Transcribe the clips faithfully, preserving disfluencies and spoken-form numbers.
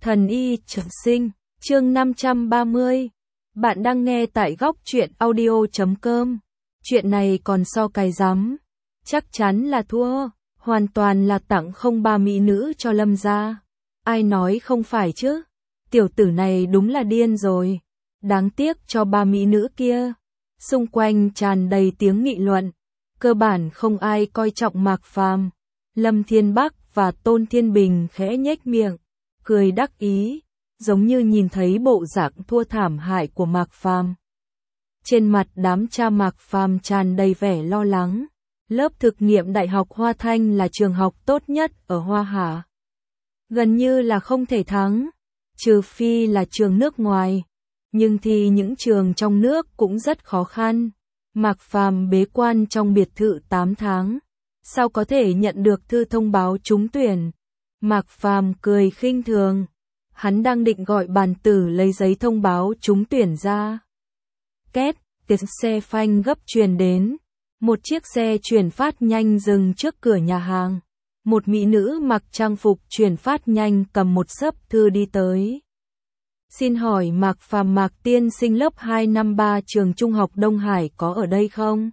Thần y trường sinh, chương năm trăm ba mươi. Bạn đang nghe tại góc truyện audio chấm com. Chuyện này còn so cái rắm. Chắc chắn là thua, hoàn toàn là tặng không ba mỹ nữ cho Lâm gia. Ai nói không phải chứ? Tiểu tử này đúng là điên rồi. Đáng tiếc cho ba mỹ nữ kia. Xung quanh tràn đầy tiếng nghị luận. Cơ bản không ai coi trọng Mạc Phàm. Lâm Thiên Bắc và Tôn Thiên Bình khẽ nhếch miệng, cười đắc ý, giống như nhìn thấy bộ dạng thua thảm hại của Mạc Phàm. Trên mặt đám cha Mạc Phàm tràn đầy vẻ lo lắng. Lớp thực nghiệm Đại học Hoa Thanh là trường học tốt nhất ở Hoa Hà. Gần như là không thể thắng, trừ phi là trường nước ngoài. Nhưng thì những trường trong nước cũng rất khó khăn. Mạc Phàm bế quan trong biệt thự tám tháng. Sao có thể nhận được thư thông báo trúng tuyển? Mạc Phàm cười khinh thường. Hắn đang định gọi bàn tử lấy giấy thông báo trúng tuyển ra. Két, tiếng xe phanh gấp truyền đến. Một chiếc xe chuyển phát nhanh dừng trước cửa nhà hàng. Một mỹ nữ mặc trang phục chuyển phát nhanh cầm một xấp thư đi tới. Xin hỏi Mạc Phàm Mạc tiên sinh lớp hai năm ba trường Trung học Đông Hải có ở đây không?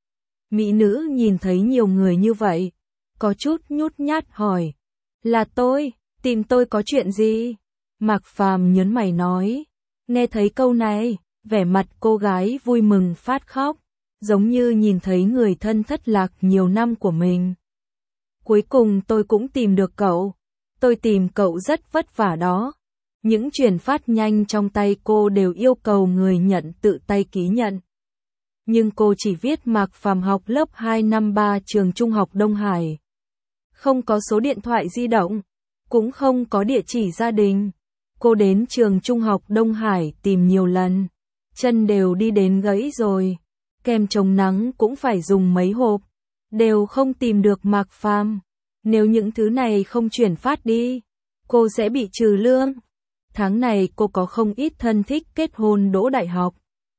Mỹ nữ nhìn thấy nhiều người như vậy, có chút nhút nhát hỏi. Là tôi, tìm tôi có chuyện gì? Mạc Phàm nhớn mày nói. Nghe thấy câu này, vẻ mặt cô gái vui mừng phát khóc, giống như nhìn thấy người thân thất lạc nhiều năm của mình. Cuối cùng tôi cũng tìm được cậu. Tôi tìm cậu rất vất vả đó. Những chuyển phát nhanh trong tay cô đều yêu cầu người nhận tự tay ký nhận. Nhưng cô chỉ viết Mạc Phàm học lớp hai năm ba trường Trung học Đông Hải. Không có số điện thoại di động, cũng không có địa chỉ gia đình. Cô đến trường Trung học Đông Hải tìm nhiều lần, chân đều đi đến gãy rồi. Kem chống nắng cũng phải dùng mấy hộp, đều không tìm được Mạc Phàm. Nếu những thứ này không chuyển phát đi, cô sẽ bị trừ lương. Tháng này cô có không ít thân thích kết hôn đỗ đại học.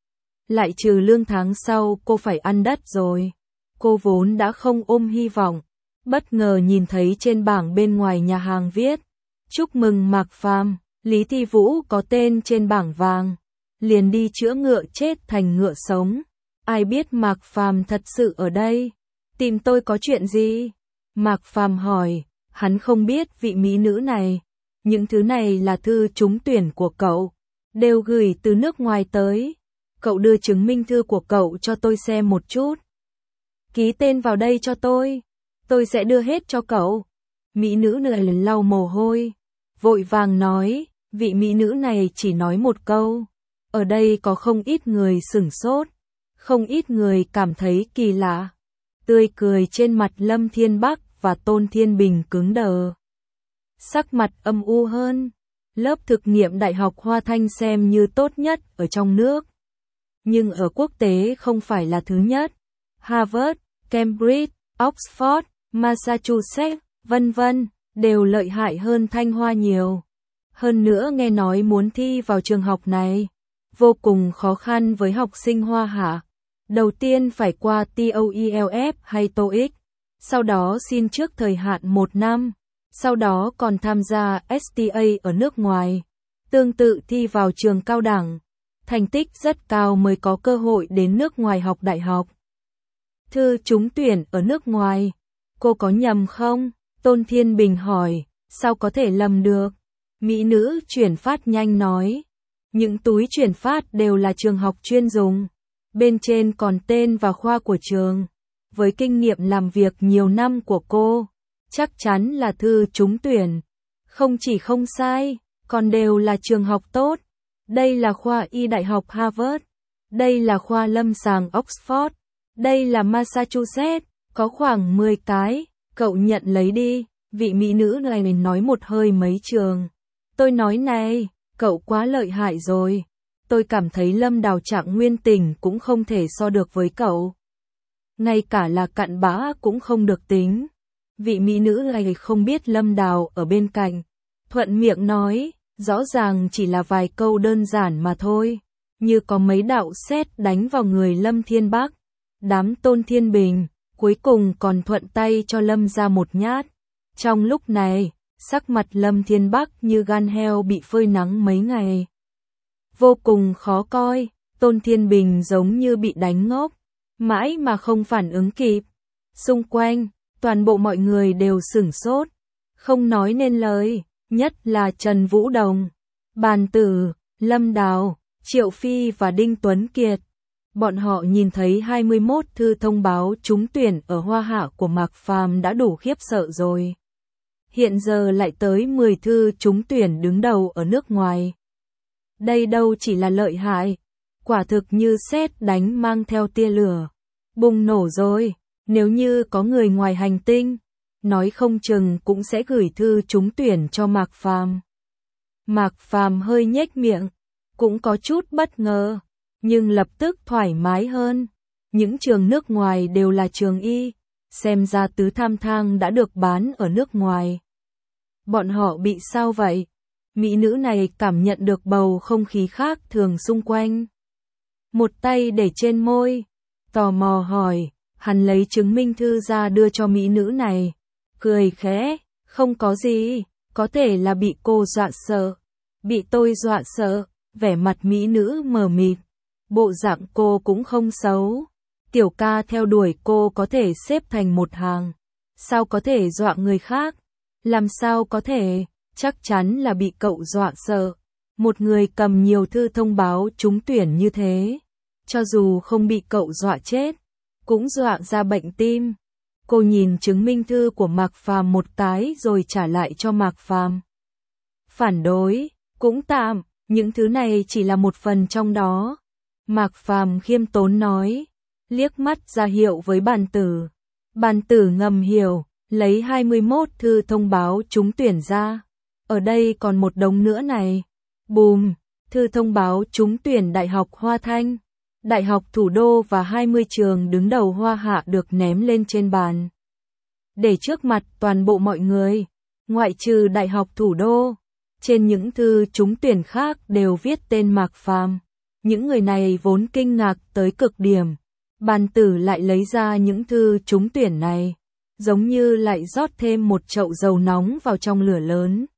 Lại trừ lương tháng sau cô phải ăn đất rồi. Cô vốn đã không ôm hy vọng, bất ngờ nhìn thấy trên bảng bên ngoài nhà hàng viết chúc mừng Mạc Phàm, Lý Thi Vũ có tên trên bảng vàng. Liền đi chữa ngựa chết thành ngựa sống. Ai biết Mạc Phàm thật sự ở đây. Tìm tôi có chuyện gì? Mạc Phàm hỏi. Hắn không biết vị mỹ nữ này. Những thứ này là thư trúng tuyển của cậu, đều gửi từ nước ngoài tới. Cậu đưa chứng minh thư của cậu cho tôi xem một chút. Ký tên vào đây cho tôi, tôi sẽ đưa hết cho cậu. Mỹ nữ này lau mồ hôi, vội vàng nói. Vị mỹ nữ này chỉ nói một câu. Ở đây có không ít người sửng sốt, không ít người cảm thấy kỳ lạ. Tươi cười trên mặt Lâm Thiên Bắc và Tôn Thiên Bình cứng đờ. Sắc mặt âm u hơn. Lớp thực nghiệm Đại học Hoa Thanh xem như tốt nhất ở trong nước. Nhưng ở quốc tế không phải là thứ nhất. Harvard, Cambridge, Oxford, Massachusetts, vân vân, đều lợi hại hơn Thanh Hoa nhiều. Hơn nữa nghe nói muốn thi vào trường học này, vô cùng khó khăn với học sinh Hoa Hạ. Đầu tiên phải qua TOEFL hay TOEIC, sau đó xin trước thời hạn một năm. Sau đó còn tham gia ét tê a ở nước ngoài, tương tự thi vào trường cao đẳng, thành tích rất cao mới có cơ hội đến nước ngoài học đại học. Thư trúng tuyển ở nước ngoài, cô có nhầm không? Tôn Thiên Bình hỏi. Sao có thể lầm được? Mỹ nữ chuyển phát nhanh nói. Những túi chuyển phát đều là trường học chuyên dùng, bên trên còn tên và khoa của trường. Với kinh nghiệm làm việc nhiều năm của cô, chắc chắn là thư trúng tuyển. Không chỉ không sai, còn đều là trường học tốt. Đây là khoa y Đại học Harvard. Đây là khoa lâm sàng Oxford. Đây là Massachusetts. Có khoảng mười cái. Cậu nhận lấy đi. Vị mỹ nữ này nói một hơi mấy trường. Tôi nói này, cậu quá lợi hại rồi. Tôi cảm thấy Lâm Đào Trạng Nguyên Tình cũng không thể so được với cậu. Ngay cả là cặn bã cũng không được tính. Vị mỹ nữ này không biết Lâm Đào ở bên cạnh. Thuận miệng nói, rõ ràng chỉ là vài câu đơn giản mà thôi. Như có mấy đạo sét đánh vào người Lâm Thiên Bắc. Đám Tôn Thiên Bình, cuối cùng còn thuận tay cho Lâm ra một nhát. Trong lúc này, sắc mặt Lâm Thiên Bắc như gan heo bị phơi nắng mấy ngày. Vô cùng khó coi, Tôn Thiên Bình giống như bị đánh ngốc, mãi mà không phản ứng kịp. Xung quanh, toàn bộ mọi người đều sửng sốt, không nói nên lời, nhất là Trần Vũ Đồng, Bàn Tử, Lâm Đào, Triệu Phi và Đinh Tuấn Kiệt. Bọn họ nhìn thấy hai mươi mốt thư thông báo trúng tuyển ở Hoa Hạ của Mạc Phàm đã đủ khiếp sợ rồi. Hiện giờ lại tới mười thư trúng tuyển đứng đầu ở nước ngoài. Đây đâu chỉ là lợi hại, quả thực như sét đánh mang theo tia lửa. Bùng nổ rồi, nếu như có người ngoài hành tinh, nói không chừng cũng sẽ gửi thư trúng tuyển cho Mạc Phàm. Mạc Phàm hơi nhếch miệng, cũng có chút bất ngờ, nhưng lập tức thoải mái hơn. Những trường nước ngoài đều là trường y, xem ra tứ tham thang đã được bán ở nước ngoài. Bọn họ bị sao vậy? Mỹ nữ này cảm nhận được bầu không khí khác thường xung quanh. Một tay để trên môi, tò mò hỏi, hắn lấy chứng minh thư ra đưa cho mỹ nữ này. Cười khẽ, không có gì, có thể là bị cô dọa sợ. Bị tôi dọa sợ, vẻ mặt mỹ nữ mờ mịt. Bộ dạng cô cũng không xấu. Tiểu ca theo đuổi cô có thể xếp thành một hàng. Sao có thể dọa người khác? Làm sao có thể? Chắc chắn là bị cậu dọa sợ. Một người cầm nhiều thư thông báo trúng tuyển như thế, cho dù không bị cậu dọa chết, cũng dọa ra bệnh tim. Cô nhìn chứng minh thư của Mạc Phàm một cái rồi trả lại cho Mạc Phàm. Phản đối, cũng tạm, những thứ này chỉ là một phần trong đó. Mạc Phàm khiêm tốn nói, liếc mắt ra hiệu với Bàn Tử. Bàn Tử ngầm hiểu, lấy hai mươi mốt thư thông báo trúng tuyển ra. Ở đây còn một đống nữa này. Bùm, thư thông báo trúng tuyển Đại học Hoa Thanh, Đại học Thủ đô và hai mươi trường đứng đầu Hoa Hạ được ném lên trên bàn. Để trước mặt toàn bộ mọi người, ngoại trừ Đại học Thủ đô, trên những thư trúng tuyển khác đều viết tên Mạc Phàm. Những người này vốn kinh ngạc tới cực điểm. Bàn Tử lại lấy ra những thư trúng tuyển này, giống như lại rót thêm một chậu dầu nóng vào trong lửa lớn,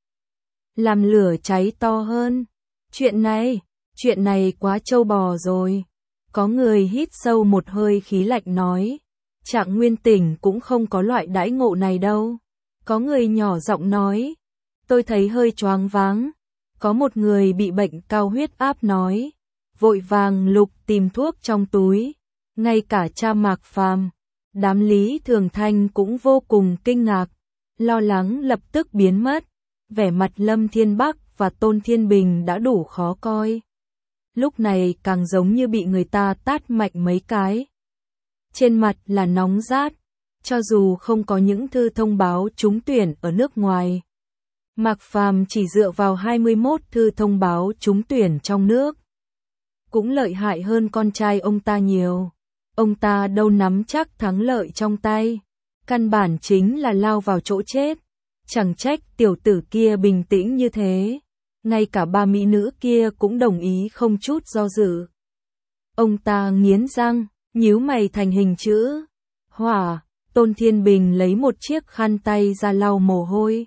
làm lửa cháy to hơn. Chuyện này, chuyện này quá trâu bò rồi. Có người hít sâu một hơi khí lạnh nói, Trạng Nguyên Tỉnh cũng không có loại đãi ngộ này đâu. Có người nhỏ giọng nói, tôi thấy hơi choáng váng. Có một người bị bệnh cao huyết áp nói, vội vàng lục tìm thuốc trong túi. Ngay cả cha Mạc Phàm, đám Lý Thường Thanh cũng vô cùng kinh ngạc, lo lắng lập tức biến mất. Vẻ mặt Lâm Thiên Bắc và Tôn Thiên Bình đã đủ khó coi. Lúc này càng giống như bị người ta tát mạnh mấy cái. Trên mặt là nóng rát, cho dù không có những thư thông báo trúng tuyển ở nước ngoài. Mạc Phàm chỉ dựa vào hai mươi mốt thư thông báo trúng tuyển trong nước, cũng lợi hại hơn con trai ông ta nhiều. Ông ta đâu nắm chắc thắng lợi trong tay, căn bản chính là lao vào chỗ chết. Chẳng trách tiểu tử kia bình tĩnh như thế, ngay cả ba mỹ nữ kia cũng đồng ý không chút do dự. Ông ta nghiến răng, nhíu mày thành hình chữ hỏa. Tôn Thiên Bình lấy một chiếc khăn tay ra lau mồ hôi,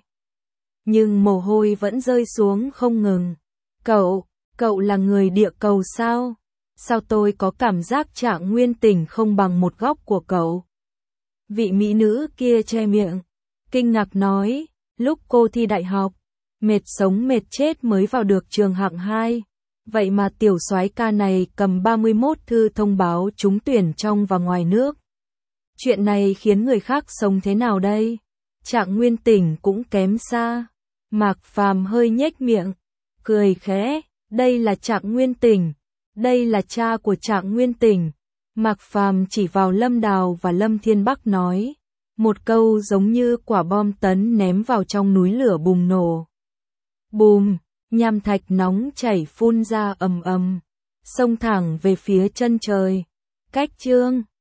nhưng mồ hôi vẫn rơi xuống không ngừng. Cậu, cậu là người địa cầu sao? Sao tôi có cảm giác Trạng Nguyên Tỉnh không bằng một góc của cậu? Vị mỹ nữ kia che miệng, kinh ngạc nói, lúc cô thi đại học, mệt sống mệt chết mới vào được trường hạng hai. Vậy mà tiểu soái ca này cầm ba mươi mốt thư thông báo trúng tuyển trong và ngoài nước. Chuyện này khiến người khác sống thế nào đây? Trạng Nguyên Tỉnh cũng kém xa. Mạc Phàm hơi nhếch miệng, cười khẽ, đây là Trạng Nguyên Tỉnh, đây là cha của Trạng Nguyên Tỉnh. Mạc Phàm chỉ vào Lâm Đào và Lâm Thiên Bắc nói, một câu giống như quả bom tấn ném vào trong núi lửa bùng nổ. Bùm, nham thạch nóng chảy phun ra ầm ầm, xông thẳng về phía chân trời. Cách chương